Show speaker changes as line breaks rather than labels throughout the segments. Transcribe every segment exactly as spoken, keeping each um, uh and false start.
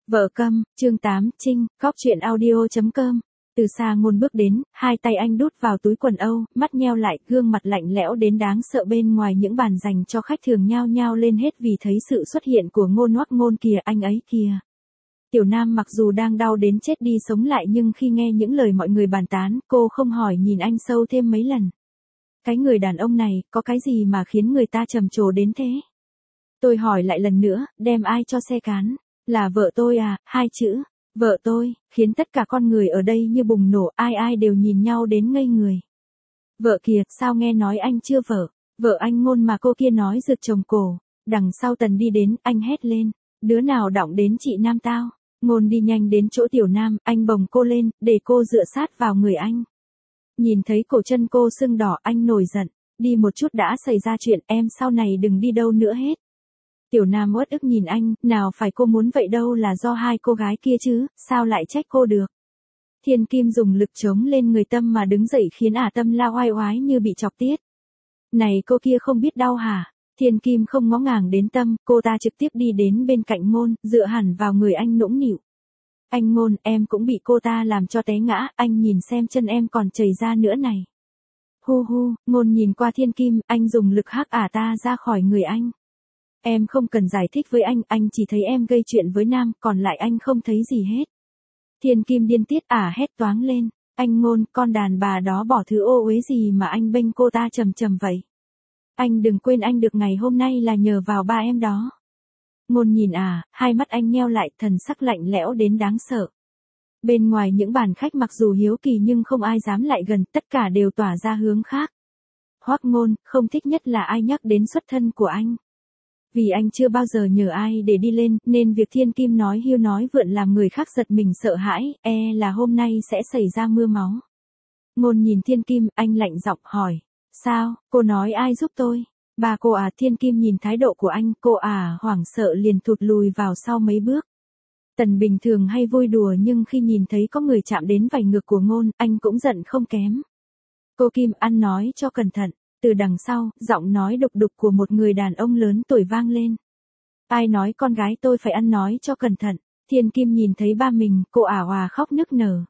Vợ câm, chương tám, Trinh, góc chuyện audio chấm com. Từ xa Ngôn bước đến, hai tay anh đút vào túi quần âu, mắt nheo lại, gương mặt lạnh lẽo đến đáng sợ bên ngoài những bàn dành cho khách thường nhao nhao lên hết vì thấy sự xuất hiện của Ngôn. Hoắc Ngôn kìa, anh ấy kìa. Tiểu Nam mặc dù đang đau đến chết đi sống lại nhưng khi nghe những lời mọi người bàn tán, cô không hỏi nhìn anh sâu thêm mấy lần. Cái người đàn ông này, có cái gì mà khiến người ta trầm trồ đến thế? Tôi hỏi lại lần nữa, đem ai cho xe cán? Là vợ tôi à, hai chữ, vợ tôi, khiến tất cả con người ở đây như bùng nổ, ai ai đều nhìn nhau đến ngây người. Vợ kìa, sao nghe nói anh chưa vợ, vợ anh Ngôn mà, cô kia nói rượt chồng cổ. Đằng sau Tần đi đến, anh hét lên, đứa nào đọng đến chị Nam tao. Ngôn đi nhanh đến chỗ Tiểu Nam, anh bồng cô lên, để cô dựa sát vào người anh. Nhìn thấy cổ chân cô sưng đỏ, anh nổi giận, đi một chút đã xảy ra chuyện, em sau này đừng đi đâu nữa hết. Tiểu Nam uất ức nhìn anh, nào phải cô muốn vậy đâu, là do hai cô gái kia chứ, sao lại trách cô được. Thiên Kim dùng lực chống lên người Tâm mà đứng dậy khiến ả Tâm la oai oái như bị chọc tiết. Này cô kia không biết đau hả? Thiên Kim không ngó ngàng đến Tâm, cô ta trực tiếp đi đến bên cạnh Ngôn, dựa hẳn vào người anh nũng nịu. Anh Ngôn, em cũng bị cô ta làm cho té ngã, anh nhìn xem chân em còn chảy ra nữa này. Hu hu, Ngôn nhìn qua Thiên Kim, anh dùng lực hắc ả ta ra khỏi người anh. Em không cần giải thích với anh, anh chỉ thấy em gây chuyện với Nam, còn lại anh không thấy gì hết. Thiên Kim điên tiết ả hét toáng lên, anh Ngôn, con đàn bà đó bỏ thứ ô uế gì mà anh bênh cô ta trầm trầm vậy. Anh đừng quên anh được ngày hôm nay là nhờ vào ba em đó. Ngôn nhìn à, hai mắt anh nheo lại, thần sắc lạnh lẽo đến đáng sợ. Bên ngoài những bàn khách mặc dù hiếu kỳ nhưng không ai dám lại gần, tất cả đều tỏa ra hướng khác. Hoắc Ngôn, không thích nhất là ai nhắc đến xuất thân của anh. Vì anh chưa bao giờ nhờ ai để đi lên, nên việc Thiên Kim nói hiu nói vượn làm người khác giật mình sợ hãi, e là hôm nay sẽ xảy ra mưa máu. Ngôn nhìn Thiên Kim, anh lạnh giọng hỏi. Sao, cô nói ai giúp tôi? Bà cô à? Thiên Kim nhìn thái độ của anh, cô à, hoảng sợ liền thụt lùi vào sau mấy bước. Tần bình thường hay vui đùa nhưng khi nhìn thấy có người chạm đến vành ngực của Ngôn, anh cũng giận không kém. Cô Kim, ăn nói cho cẩn thận. Từ đằng sau, giọng nói đục đục của một người đàn ông lớn tuổi vang lên. Ai nói con gái tôi phải ăn nói cho cẩn thận? Thiên Kim nhìn thấy ba mình, cô ả hòa khóc nức nở.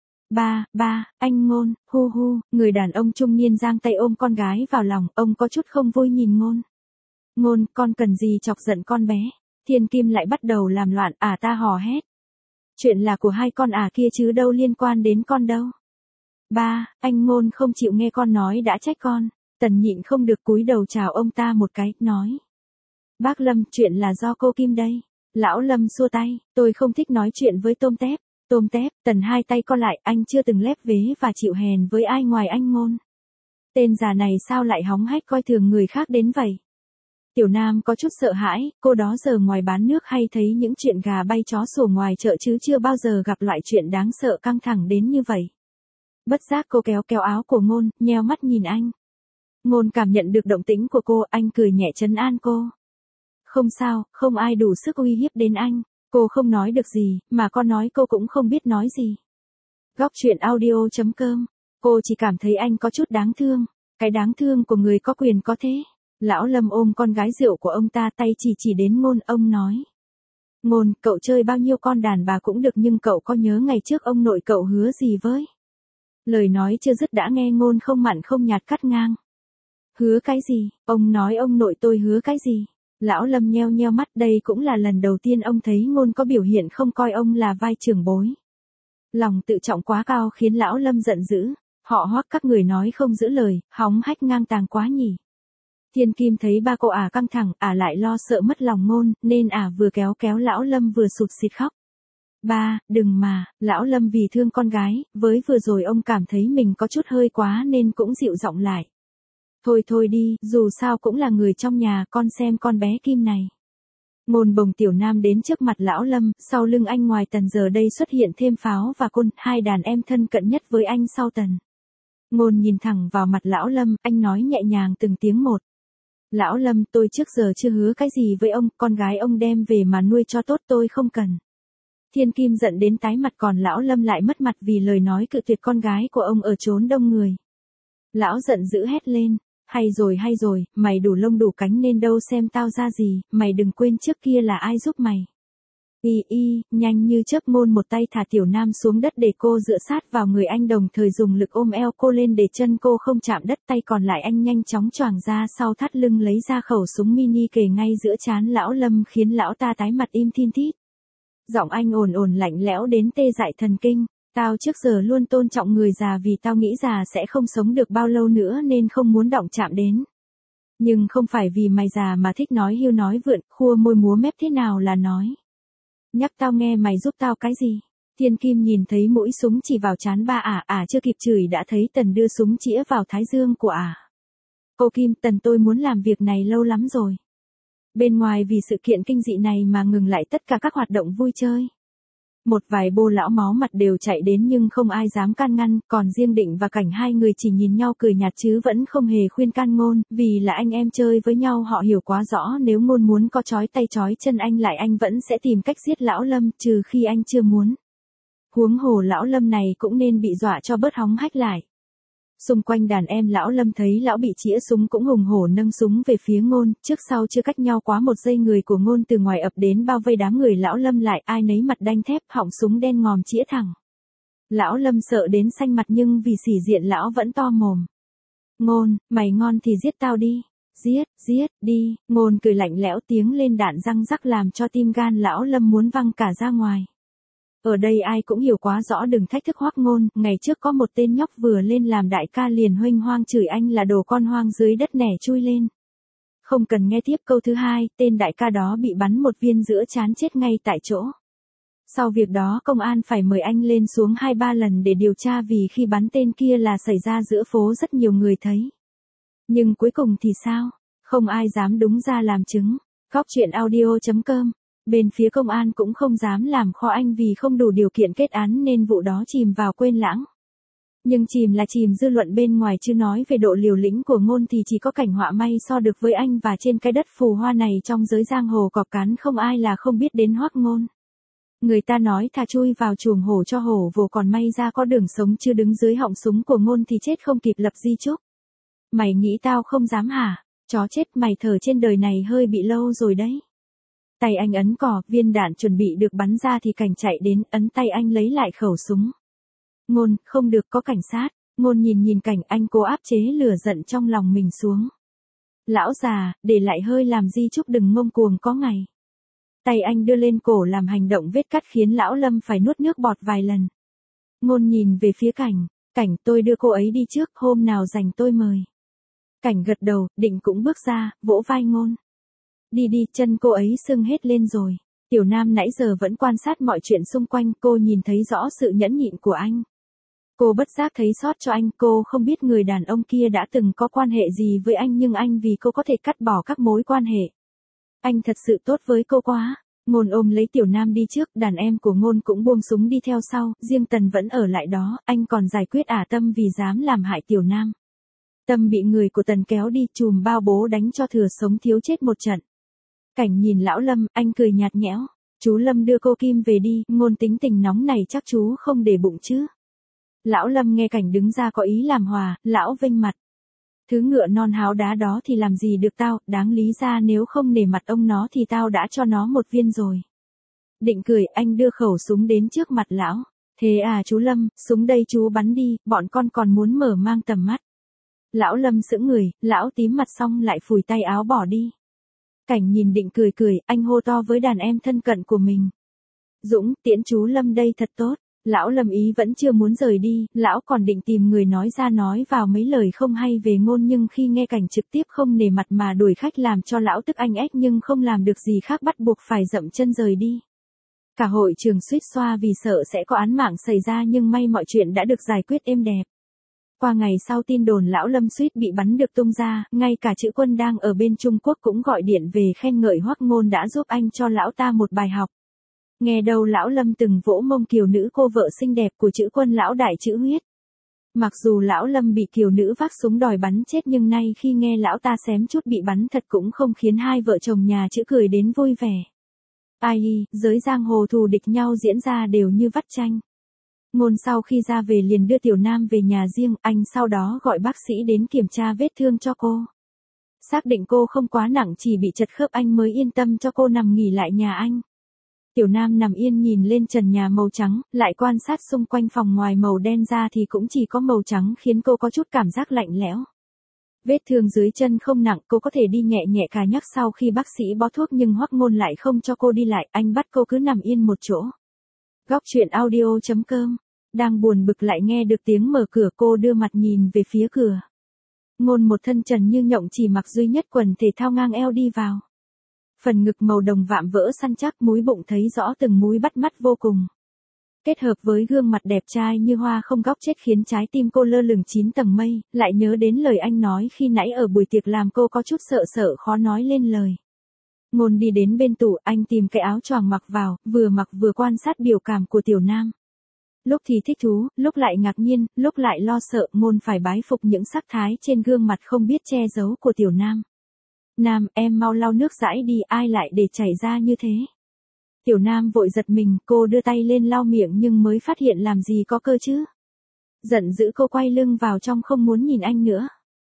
Ba, ba, anh Ngôn, hu hu, người đàn ông trung niên giang tay ôm con gái vào lòng, ông có chút không vui nhìn Ngôn. Ngôn, con cần gì chọc giận con bé? Thiên Kim lại bắt đầu làm loạn, ả ta hò hét. Chuyện là của hai con ả kia chứ đâu liên quan đến con đâu. Ba, anh Ngôn không chịu nghe con nói đã trách con. Tần nhịn không được cúi đầu chào ông ta một cái, nói. Bác Lâm, chuyện là do cô Kim đây. Lão Lâm xua tay, tôi không thích nói chuyện với Tôm Tép. Tôm Tép, Tần hai tay co lại, anh chưa từng lép vế và chịu hèn với ai ngoài anh Ngôn. Tên già này sao lại hóng hách coi thường người khác đến vậy? Tiểu Nam có chút sợ hãi, cô đó giờ ngoài bán nước hay thấy những chuyện gà bay chó sủa ngoài chợ chứ chưa bao giờ gặp loại chuyện đáng sợ căng thẳng đến như vậy. Bất giác cô kéo kéo áo của Ngôn, nheo mắt nhìn anh. Ngôn cảm nhận được động tĩnh của cô, anh cười nhẹ trấn an cô. Không sao, không ai đủ sức uy hiếp đến anh. Cô không nói được gì, mà con nói cô cũng không biết nói gì. Góc chuyện audio chấm com. Cô chỉ cảm thấy anh có chút đáng thương. Cái đáng thương của người có quyền có thế. Lão Lâm ôm con gái rượu của ông ta, tay chỉ chỉ đến Ngôn, ông nói. Ngôn, cậu chơi bao nhiêu con đàn bà cũng được nhưng cậu có nhớ ngày trước ông nội cậu hứa gì với? Lời nói chưa dứt đã nghe Ngôn không mặn không nhạt cắt ngang. Hứa cái gì? Ông nói ông nội tôi hứa cái gì? Lão Lâm nheo nheo mắt, đây cũng là lần đầu tiên ông thấy Ngôn có biểu hiện không coi ông là vai trưởng bối. Lòng tự trọng quá cao khiến lão Lâm giận dữ, họ Hoắc các người nói không giữ lời, hóng hách ngang tàng quá nhỉ. Thiên Kim thấy ba cô ả căng thẳng, ả lại lo sợ mất lòng Ngôn, nên ả vừa kéo kéo lão Lâm vừa sụt sịt khóc. Ba, đừng mà, lão Lâm vì thương con gái, với vừa rồi ông cảm thấy mình có chút hơi quá nên cũng dịu giọng lại. Thôi thôi đi, dù sao cũng là người trong nhà, con xem con bé Kim này. Ngôn bồng Tiểu Nam đến trước mặt lão Lâm, sau lưng anh ngoài Tần giờ đây xuất hiện thêm Pháo và Côn, hai đàn em thân cận nhất với anh sau Tần. Ngôn nhìn thẳng vào mặt lão Lâm, anh nói nhẹ nhàng từng tiếng một. Lão Lâm, tôi trước giờ chưa hứa cái gì với ông, con gái ông đem về mà nuôi cho tốt tôi không cần. Thiên Kim giận đến tái mặt, còn lão Lâm lại mất mặt vì lời nói cự tuyệt con gái của ông ở chốn đông người. Lão giận dữ hét lên. Hay rồi hay rồi, mày đủ lông đủ cánh nên đâu xem tao ra gì, mày đừng quên trước kia là ai giúp mày. Y y, nhanh như chớp Ngôn một tay thả Tiểu Nam xuống đất để cô dựa sát vào người anh, đồng thời dùng lực ôm eo cô lên để chân cô không chạm đất, tay còn lại anh nhanh chóng choàng ra sau thắt lưng lấy ra khẩu súng mini kề ngay giữa trán Lão Lâm khiến lão ta tái mặt im thin thít. Giọng anh ồn ồn lạnh lẽo đến tê dại thần kinh, tao trước giờ luôn tôn trọng người già vì tao nghĩ già sẽ không sống được bao lâu nữa nên không muốn động chạm đến. Nhưng không phải vì mày già mà thích nói hiu nói vượn, khua môi múa mép thế nào là nói. Nhắc tao nghe mày giúp tao cái gì? Thiên Kim nhìn thấy mũi súng chỉ vào trán ba ả, ả chưa kịp chửi đã thấy Tần đưa súng chĩa vào thái dương của ả. Cô Kim, Tần tôi muốn làm việc này lâu lắm rồi. Bên ngoài vì sự kiện kinh dị này mà ngừng lại tất cả các hoạt động vui chơi. Một vài bô lão máu mặt đều chạy đến nhưng không ai dám can ngăn, còn riêng Định và Cảnh hai người chỉ nhìn nhau cười nhạt chứ vẫn không hề khuyên can Ngôn, vì là anh em chơi với nhau họ hiểu quá rõ nếu Ngôn muốn có chói tay chói chân anh lại anh vẫn sẽ tìm cách giết Lão Lâm, trừ khi anh chưa muốn. Huống hồ Lão Lâm này cũng nên bị dọa cho bớt hóng hách lại. Xung quanh đàn em Lão Lâm thấy lão bị chĩa súng cũng hùng hổ nâng súng về phía Ngôn, trước sau chưa cách nhau quá một giây người của Ngôn từ ngoài ập đến bao vây đám người Lão Lâm lại, ai nấy mặt đanh thép, họng súng đen ngòm chĩa thẳng. Lão Lâm sợ đến xanh mặt nhưng vì sĩ diện lão vẫn to mồm. Ngôn, mày ngon thì giết tao đi. Giết, giết, đi. Ngôn cười lạnh lẽo, tiếng lên đạn răng rắc làm cho tim gan Lão Lâm muốn văng cả ra ngoài. Ở đây ai cũng hiểu quá rõ đừng thách thức Hoắc Ngôn, ngày trước có một tên nhóc vừa lên làm đại ca liền huênh hoang chửi anh là đồ con hoang dưới đất nẻ chui lên. Không cần nghe tiếp câu thứ hai, tên đại ca đó bị bắn một viên giữa trán chết ngay tại chỗ. Sau việc đó công an phải mời anh lên xuống hai ba lần để điều tra vì khi bắn tên kia là xảy ra giữa phố rất nhiều người thấy. Nhưng cuối cùng thì sao? Không ai dám đúng ra làm chứng. Góc truyện audio chấm com. Bên phía công an cũng không dám làm khó anh vì không đủ điều kiện kết án nên vụ đó chìm vào quên lãng. Nhưng chìm là chìm dư luận bên ngoài chứ nói về độ liều lĩnh của Ngôn thì chỉ có Cảnh họa may so được với anh, và trên cái đất phù hoa này trong giới giang hồ cọp cán không ai là không biết đến Hoắc Ngôn. Người ta nói thà chui vào chuồng hổ cho hổ vồ còn may ra có đường sống, chứ đứng dưới họng súng của Ngôn thì chết không kịp lập di chúc. Mày nghĩ tao không dám hả? Chó chết, mày thở trên đời này hơi bị lâu rồi đấy. Tay anh ấn cò, viên đạn chuẩn bị được bắn ra thì Cảnh chạy đến, ấn tay anh lấy lại khẩu súng. Ngôn, không được, có cảnh sát. Ngôn nhìn nhìn Cảnh, anh cố áp chế lửa giận trong lòng mình xuống. Lão già, để lại hơi làm di chúc đừng ngông cuồng có ngày. Tay anh đưa lên cổ làm hành động vết cắt khiến Lão Lâm phải nuốt nước bọt vài lần. Ngôn nhìn về phía Cảnh, Cảnh, tôi đưa cô ấy đi trước, hôm nào rảnh tôi mời. Cảnh gật đầu, Định cũng bước ra, vỗ vai Ngôn. Đi đi, chân cô ấy sưng hết lên rồi. Tiểu Nam nãy giờ vẫn quan sát mọi chuyện xung quanh, cô nhìn thấy rõ sự nhẫn nhịn của anh. Cô bất giác thấy xót cho anh, cô không biết người đàn ông kia đã từng có quan hệ gì với anh nhưng anh vì cô có thể cắt bỏ các mối quan hệ. Anh thật sự tốt với cô quá. Ngôn ôm lấy Tiểu Nam đi trước, đàn em của Ngôn cũng buông súng đi theo sau, riêng Tần vẫn ở lại đó, anh còn giải quyết ả Tâm vì dám làm hại Tiểu Nam. Tâm bị người của Tần kéo đi, chùm bao bố đánh cho thừa sống thiếu chết một trận. Cảnh nhìn Lão Lâm, anh cười nhạt nhẽo. Chú Lâm đưa cô Kim về đi, Ngôn tính tình nóng này chắc chú không để bụng chứ. Lão Lâm nghe Cảnh đứng ra có ý làm hòa, lão vênh mặt. Thứ ngựa non háo đá đó thì làm gì được tao, đáng lý ra nếu không nể mặt ông nó thì tao đã cho nó một viên rồi. Định cười, anh đưa khẩu súng đến trước mặt lão. Thế à chú Lâm, súng đây chú bắn đi, bọn con còn muốn mở mang tầm mắt. Lão Lâm sững người, lão tím mặt xong lại phủi tay áo bỏ đi. Cảnh nhìn Định cười cười, anh hô to với đàn em thân cận của mình. Dũng, tiễn chú Lâm đây thật tốt. Lão Lâm ý vẫn chưa muốn rời đi, lão còn định tìm người nói ra nói vào mấy lời không hay về Ngôn nhưng khi nghe Cảnh trực tiếp không nể mặt mà đuổi khách làm cho lão tức anh ách nhưng không làm được gì khác bắt buộc phải dậm chân rời đi. Cả hội trường suýt xoa vì sợ sẽ có án mạng xảy ra nhưng may mọi chuyện đã được giải quyết êm đẹp. Qua ngày sau tin đồn Lão Lâm suýt bị bắn được tung ra, ngay cả Chữ Quân đang ở bên Trung Quốc cũng gọi điện về khen ngợi Hoắc Ngôn đã giúp anh cho lão ta một bài học. Nghe đâu Lão Lâm từng vỗ mông kiều nữ cô vợ xinh đẹp của Chữ Quân lão đại Chữ Huyết. Mặc dù Lão Lâm bị kiều nữ vác súng đòi bắn chết nhưng nay khi nghe lão ta xém chút bị bắn thật cũng không khiến hai vợ chồng nhà Chữ cười đến vui vẻ. Ai, giới giang hồ thù địch nhau diễn ra đều như vắt chanh. Ngôn sau khi ra về liền đưa Tiểu Nam về nhà riêng, anh sau đó gọi bác sĩ đến kiểm tra vết thương cho cô. Xác định cô không quá nặng chỉ bị chật khớp anh mới yên tâm cho cô nằm nghỉ lại nhà anh. Tiểu Nam nằm yên nhìn lên trần nhà màu trắng, lại quan sát xung quanh phòng ngoài màu đen ra thì cũng chỉ có màu trắng khiến cô có chút cảm giác lạnh lẽo. Vết thương dưới chân không nặng, cô có thể đi nhẹ nhẹ cà nhắc sau khi bác sĩ bó thuốc, nhưng Hoắc Ngôn lại không cho cô đi lại, anh bắt cô cứ nằm yên một chỗ. Góc truyện audio chấm com. Đang buồn bực lại nghe được tiếng mở cửa, cô đưa mặt nhìn về phía cửa. Ngôn một thân trần như nhộng, chỉ mặc duy nhất quần thể thao ngang eo đi vào. Phần ngực màu đồng vạm vỡ săn chắc, múi bụng thấy rõ từng múi bắt mắt vô cùng. Kết hợp với gương mặt đẹp trai như hoa không góc chết khiến trái tim cô lơ lửng chín tầng mây, lại nhớ đến lời anh nói khi nãy ở buổi tiệc làm cô có chút sợ sợ khó nói lên lời. Ngôn đi đến bên tủ, anh tìm cái áo choàng mặc vào, vừa mặc vừa quan sát biểu cảm của Tiểu Nam. Lúc thì thích thú, lúc lại ngạc nhiên, lúc lại lo sợ, Ngôn phải bái phục những sắc thái trên gương mặt không biết che giấu của Tiểu Nam. Nam, em mau lau nước dãi đi, ai lại để chảy ra như thế. Tiểu Nam vội giật mình, cô đưa tay lên lau miệng nhưng mới phát hiện làm gì có cơ chứ. Giận dữ cô quay lưng vào trong không muốn nhìn anh nữa.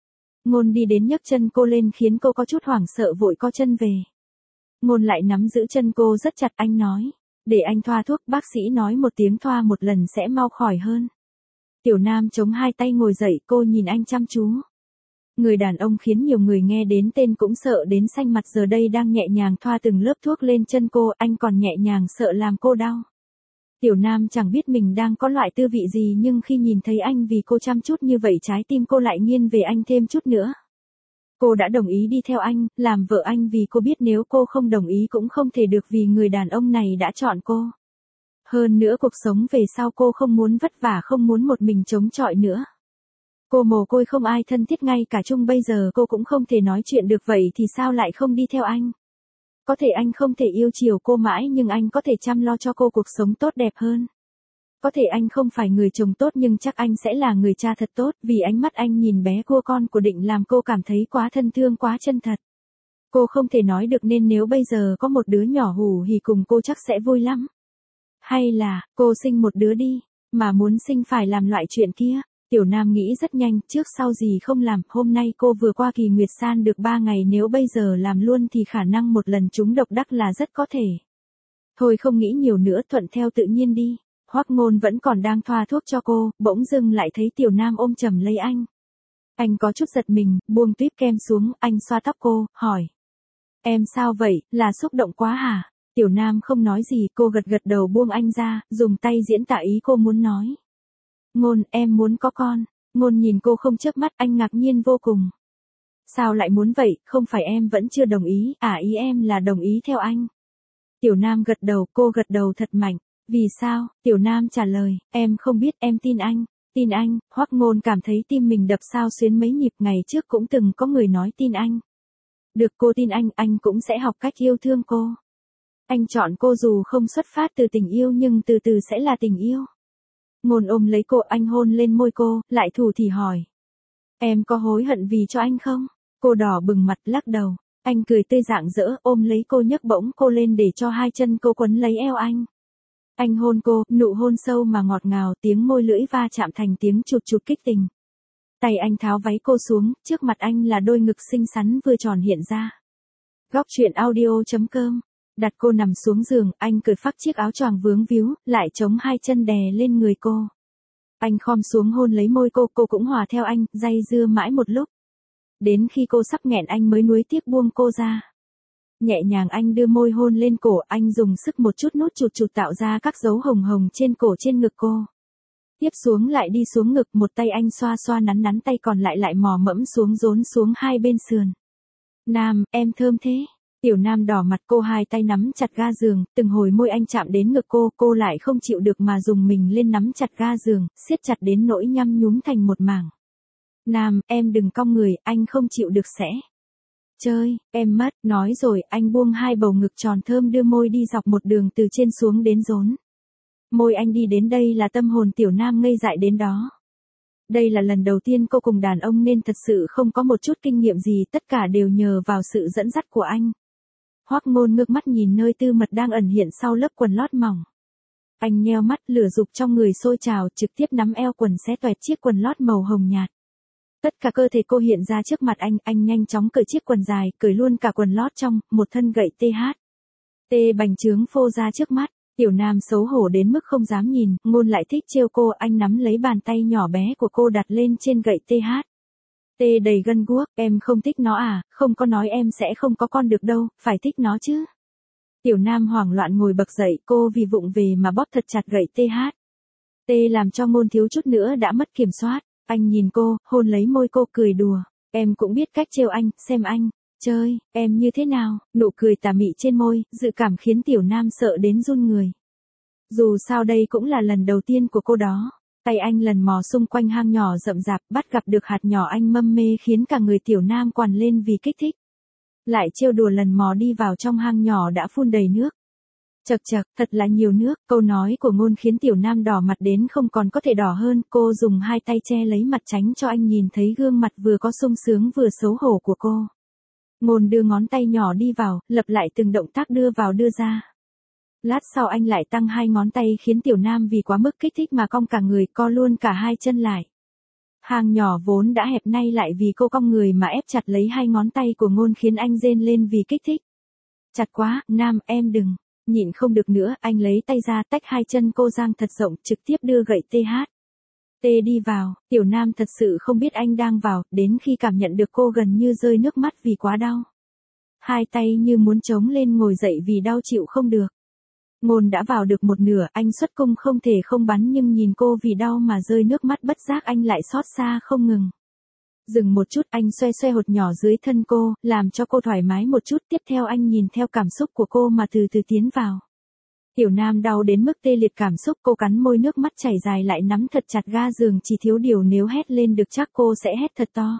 Ngôn đi đến nhấc chân cô lên khiến cô có chút hoảng sợ vội co chân về. Ngôn lại nắm giữ chân cô rất chặt, anh nói. Để anh thoa thuốc, bác sĩ nói một tiếng thoa một lần sẽ mau khỏi hơn. Tiểu Nam chống hai tay ngồi dậy, cô nhìn anh chăm chú. Người đàn ông khiến nhiều người nghe đến tên cũng sợ đến xanh mặt giờ đây đang nhẹ nhàng thoa từng lớp thuốc lên chân cô, anh còn nhẹ nhàng sợ làm cô đau. Tiểu Nam chẳng biết mình đang có loại tư vị gì nhưng khi nhìn thấy anh vì cô chăm chút như vậy trái tim cô lại nghiêng về anh thêm chút nữa. Cô đã đồng ý đi theo anh, làm vợ anh vì cô biết nếu cô không đồng ý cũng không thể được vì người đàn ông này đã chọn cô. Hơn nữa cuộc sống về sau cô không muốn vất vả, không muốn một mình chống chọi nữa. Cô mồ côi không ai thân thiết, ngay cả chung bây giờ cô cũng không thể nói chuyện được, vậy thì sao lại không đi theo anh? Có thể anh không thể yêu chiều cô mãi nhưng anh có thể chăm lo cho cô cuộc sống tốt đẹp hơn. Có thể anh không phải người chồng tốt nhưng chắc anh sẽ là người cha thật tốt, vì ánh mắt anh nhìn bé cua con của Định làm cô cảm thấy quá thân thương, quá chân thật. Cô không thể nói được nên nếu bây giờ có một đứa nhỏ hù hì cùng cô chắc sẽ vui lắm. Hay là, cô sinh một đứa đi, mà muốn sinh phải làm loại chuyện kia. Tiểu Nam nghĩ rất nhanh, trước sau gì không làm, hôm nay cô vừa qua kỳ nguyệt san được ba ngày, nếu bây giờ làm luôn thì khả năng một lần trúng độc đắc là rất có thể. Thôi không nghĩ nhiều nữa, thuận theo tự nhiên đi. Hoắc Ngôn vẫn còn đang thoa thuốc cho cô, bỗng dưng lại thấy Tiểu Nam ôm chầm lấy anh. Anh có chút giật mình, buông tuýp kem xuống, anh xoa tóc cô, hỏi. Em sao vậy, là xúc động quá hả? Tiểu Nam không nói gì, cô gật gật đầu buông anh ra, dùng tay diễn tả ý cô muốn nói. Ngôn, em muốn có con. Ngôn nhìn cô không chớp mắt, anh ngạc nhiên vô cùng. Sao lại muốn vậy, không phải em vẫn chưa đồng ý, à ý em là đồng ý theo anh. Tiểu Nam gật đầu, cô gật đầu thật mạnh. Vì sao? Tiểu Nam trả lời, em không biết, em tin anh. Tin anh, Hoắc Ngôn cảm thấy tim mình đập sao xuyến mấy nhịp, ngày trước cũng từng có người nói tin anh. Được, cô tin anh, anh cũng sẽ học cách yêu thương cô. Anh chọn cô dù không xuất phát từ tình yêu nhưng từ từ sẽ là tình yêu. Ngôn ôm lấy cô, anh hôn lên môi cô, lại thủ thỉ hỏi. Em có hối hận vì cho anh không? Cô đỏ bừng mặt lắc đầu. Anh cười tươi rạng rỡ, ôm lấy cô nhấc bổng cô lên để cho hai chân cô quấn lấy eo anh. Anh hôn cô, nụ hôn sâu mà ngọt ngào, tiếng môi lưỡi va chạm thành tiếng chụt chụt kích tình. Tay anh tháo váy cô xuống, trước mặt anh là đôi ngực xinh xắn vừa tròn hiện ra. Góc truyện audio chấm com. Đặt cô nằm xuống giường, anh cởi phác chiếc áo choàng vướng víu, lại chống hai chân đè lên người cô. Anh khom xuống hôn lấy môi cô, cô cũng hòa theo anh, day dưa mãi một lúc. Đến khi cô sắp nghẹn anh mới nuối tiếc buông cô ra. Nhẹ nhàng anh đưa môi hôn lên cổ, anh dùng sức một chút nút chụt chụt tạo ra các dấu hồng hồng trên cổ trên ngực cô. Tiếp xuống lại đi xuống ngực, một tay anh xoa xoa nắn nắn, tay còn lại lại mò mẫm xuống rốn xuống hai bên sườn. Nam, em thơm thế. Tiểu Nam đỏ mặt, cô hai tay nắm chặt ga giường, từng hồi môi anh chạm đến ngực cô, cô lại không chịu được mà dùng mình lên nắm chặt ga giường, siết chặt đến nỗi nhăm nhúm thành một mảng. Nam, em đừng cong người, anh không chịu được sẽ. Chơi, em mất, nói rồi, anh buông hai bầu ngực tròn thơm đưa môi đi dọc một đường từ trên xuống đến rốn. Môi anh đi đến đây là tâm hồn Tiểu Nam ngây dại đến đó. Đây là lần đầu tiên cô cùng đàn ông nên thật sự không có một chút kinh nghiệm gì, tất cả đều nhờ vào sự dẫn dắt của anh. Hoắc Ngôn ngước mắt nhìn nơi tư mật đang ẩn hiện sau lớp quần lót mỏng. Anh nheo mắt, lửa dục trong người sôi trào, trực tiếp nắm eo quần xé toẹt chiếc quần lót màu hồng nhạt. Tất cả cơ thể cô hiện ra trước mặt anh, anh nhanh chóng cởi chiếc quần dài, cởi luôn cả quần lót trong, một thân gậy tê hát. Tê bành trướng phô ra trước mắt, Tiểu Nam xấu hổ đến mức không dám nhìn, Ngôn lại thích trêu cô, anh nắm lấy bàn tay nhỏ bé của cô đặt lên trên gậy tê hát. Tê đầy gân guốc, em không thích nó à, không có nói em sẽ không có con được đâu, phải thích nó chứ. Tiểu Nam hoảng loạn ngồi bật dậy, cô vì vụng về mà bóp thật chặt gậy tê hát. Tê làm cho Ngôn thiếu chút nữa đã mất kiểm soát, anh nhìn cô, hôn lấy môi cô cười đùa, em cũng biết cách trêu anh, xem anh, chơi, em như thế nào, nụ cười tà mị trên môi, dự cảm khiến Tiểu Nam sợ đến run người. Dù sao đây cũng là lần đầu tiên của cô đó. Tay anh lần mò xung quanh hang nhỏ rậm rạp, bắt gặp được hạt nhỏ anh mâm mê khiến cả người Tiểu Nam quằn lên vì kích thích. Lại trêu đùa lần mò đi vào trong hang nhỏ đã phun đầy nước. Chật chật, thật là nhiều nước, câu nói của Ngôn khiến Tiểu Nam đỏ mặt đến không còn có thể đỏ hơn, cô dùng hai tay che lấy mặt tránh cho anh nhìn thấy gương mặt vừa có sung sướng vừa xấu hổ của cô. Ngôn đưa ngón tay nhỏ đi vào, lặp lại từng động tác đưa vào đưa ra. Lát sau anh lại tăng hai ngón tay khiến Tiểu Nam vì quá mức kích thích mà cong cả người, co luôn cả hai chân lại. Hang nhỏ vốn đã hẹp nay lại vì cô cong người mà ép chặt lấy hai ngón tay của Ngôn khiến anh rên lên vì kích thích. Chặt quá, Nam, em đừng. Nhịn không được nữa, anh lấy tay ra tách hai chân cô dang thật rộng, trực tiếp đưa gậy tê hát. Tê đi vào, Tiểu Nam thật sự không biết anh đang vào, đến khi cảm nhận được cô gần như rơi nước mắt vì quá đau. Hai tay như muốn chống lên ngồi dậy vì đau chịu không được. Ngôn đã vào được một nửa, anh xuất cung không thể không bắn nhưng nhìn cô vì đau mà rơi nước mắt bất giác anh lại xót xa không ngừng. Dừng một chút, anh xoay xoay hột nhỏ dưới thân cô, làm cho cô thoải mái một chút, tiếp theo anh nhìn theo cảm xúc của cô mà từ từ tiến vào. Tiểu Nam đau đến mức tê liệt cảm xúc, cô cắn môi nước mắt chảy dài lại nắm thật chặt ga giường, chỉ thiếu điều nếu hét lên được chắc cô sẽ hét thật to.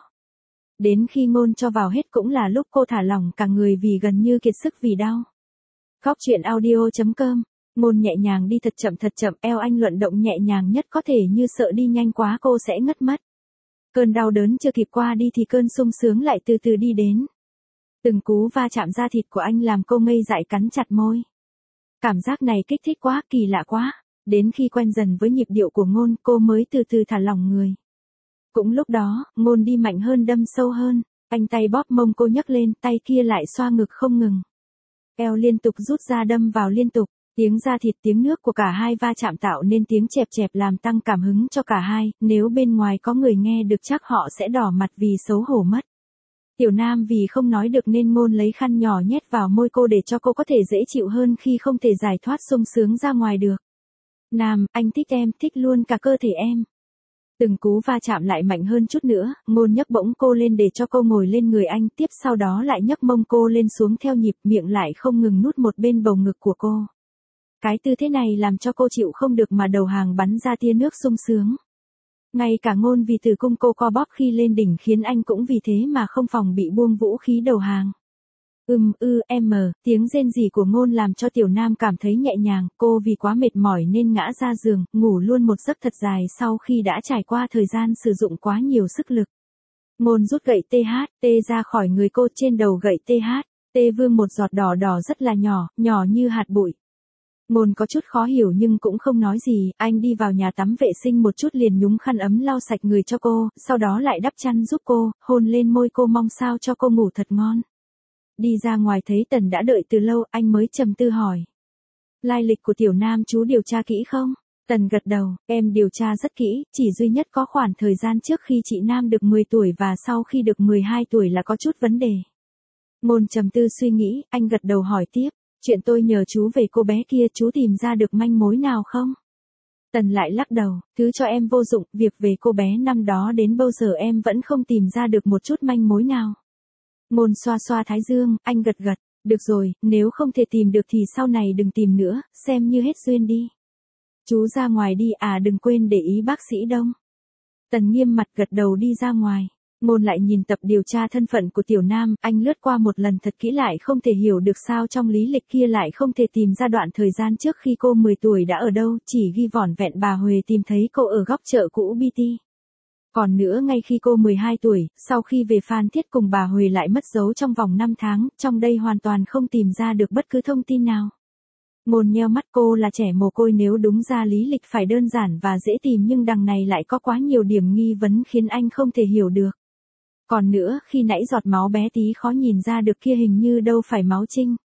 Đến khi Ngôn cho vào hết cũng là lúc cô thả lỏng cả người vì gần như kiệt sức vì đau. Góc truyện audio chấm com. Ngôn nhẹ nhàng đi thật chậm thật chậm, eo anh luận động nhẹ nhàng nhất có thể như sợ đi nhanh quá cô sẽ ngất mất. Cơn đau đớn chưa kịp qua đi thì cơn sung sướng lại từ từ đi đến. Từng cú va chạm da thịt của anh làm cô ngây dại cắn chặt môi. Cảm giác này kích thích quá, kỳ lạ quá. Đến khi quen dần với nhịp điệu của Ngôn, cô mới từ từ thả lỏng người. Cũng lúc đó, Ngôn đi mạnh hơn đâm sâu hơn. Anh tay bóp mông cô nhấc lên, tay kia lại xoa ngực không ngừng. Eo liên tục rút ra đâm vào liên tục. Tiếng da thịt tiếng nước của cả hai va chạm tạo nên tiếng chẹp chẹp làm tăng cảm hứng cho cả hai, nếu bên ngoài có người nghe được chắc họ sẽ đỏ mặt vì xấu hổ mất. Tiểu Nam vì không nói được nên Ngôn lấy khăn nhỏ nhét vào môi cô để cho cô có thể dễ chịu hơn khi không thể giải thoát sung sướng ra ngoài được. Nam, anh thích em, thích luôn cả cơ thể em. Từng cú va chạm lại mạnh hơn chút nữa, Ngôn nhấc bổng cô lên để cho cô ngồi lên người anh, tiếp sau đó lại nhấc mông cô lên xuống theo nhịp, miệng lại không ngừng nuốt một bên bầu ngực của cô. Cái tư thế này làm cho cô chịu không được mà đầu hàng bắn ra tia nước sung sướng. Ngay cả Ngôn vì tử cung cô co bóp khi lên đỉnh khiến anh cũng vì thế mà không phòng bị buông vũ khí đầu hàng. Ừm ư em mờ, tiếng rên rỉ của Ngôn làm cho Tiểu Nam cảm thấy nhẹ nhàng, cô vì quá mệt mỏi nên ngã ra giường, ngủ luôn một giấc thật dài sau khi đã trải qua thời gian sử dụng quá nhiều sức lực. Ngôn rút gậy tê hát, tê ra khỏi người cô, trên đầu gậy tê hát, tê vương một giọt đỏ đỏ rất là nhỏ, nhỏ như hạt bụi. Ngôn có chút khó hiểu nhưng cũng không nói gì, anh đi vào nhà tắm vệ sinh một chút liền nhúng khăn ấm lau sạch người cho cô, sau đó lại đắp chăn giúp cô, hôn lên môi cô mong sao cho cô ngủ thật ngon. Đi ra ngoài thấy Tần đã đợi từ lâu, anh mới trầm tư hỏi. Lai lịch của Tiểu Nam chú điều tra kỹ không? Tần gật đầu, em điều tra rất kỹ, chỉ duy nhất có khoảng thời gian trước khi chị Nam được mười tuổi và sau khi được mười hai tuổi là có chút vấn đề. Ngôn trầm tư suy nghĩ, anh gật đầu hỏi tiếp. Chuyện tôi nhờ chú về cô bé kia, chú tìm ra được manh mối nào không? Tần lại lắc đầu, thứ cho em vô dụng, việc về cô bé năm đó đến bao giờ em vẫn không tìm ra được một chút manh mối nào. Ngôn xoa xoa thái dương, anh gật gật, được rồi, nếu không thể tìm được thì sau này đừng tìm nữa, xem như hết duyên đi. Chú ra ngoài đi à, đừng quên để ý bác sĩ Đông. Tần nghiêm mặt gật đầu đi ra ngoài. Ngôn lại nhìn tập điều tra thân phận của Tiểu Nam, anh lướt qua một lần thật kỹ lại không thể hiểu được sao trong lý lịch kia lại không thể tìm ra đoạn thời gian trước khi cô mười tuổi đã ở đâu, chỉ ghi vỏn vẹn bà Huệ tìm thấy cô ở góc chợ cũ bê tê. Còn nữa ngay khi cô mười hai tuổi, sau khi về Phan Thiết cùng bà Huệ lại mất dấu trong vòng năm tháng, trong đây hoàn toàn không tìm ra được bất cứ thông tin nào. Ngôn nheo mắt, cô là trẻ mồ côi nếu đúng ra lý lịch phải đơn giản và dễ tìm nhưng đằng này lại có quá nhiều điểm nghi vấn khiến anh không thể hiểu được. Còn nữa, khi nãy giọt máu bé tí khó nhìn ra được kia hình như đâu phải máu Trinh.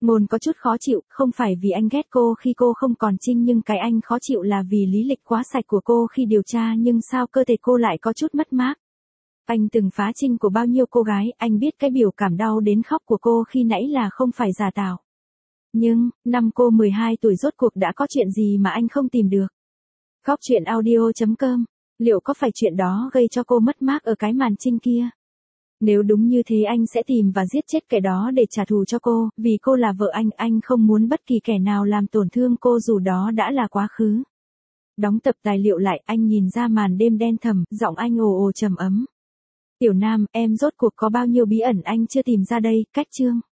Ngôn có chút khó chịu, không phải vì anh ghét cô khi cô không còn Trinh nhưng cái anh khó chịu là vì lý lịch quá sạch của cô khi điều tra nhưng sao cơ thể cô lại có chút mất mát. Anh từng phá Trinh của bao nhiêu cô gái, anh biết cái biểu cảm đau đến khóc của cô khi nãy là không phải giả tạo. Nhưng, năm cô mười hai tuổi rốt cuộc đã có chuyện gì mà anh không tìm được. Góc truyện audio chấm com, liệu có phải chuyện đó gây cho cô mất mát ở cái màn Trinh kia? Nếu đúng như thế anh sẽ tìm và giết chết kẻ đó để trả thù cho cô, vì cô là vợ anh, anh không muốn bất kỳ kẻ nào làm tổn thương cô dù đó đã là quá khứ. Đóng tập tài liệu lại, anh nhìn ra màn đêm đen thẳm, giọng anh ồ ồ trầm ấm. Tiểu Nam, em rốt cuộc có bao nhiêu bí ẩn anh chưa tìm ra đây, cách chương.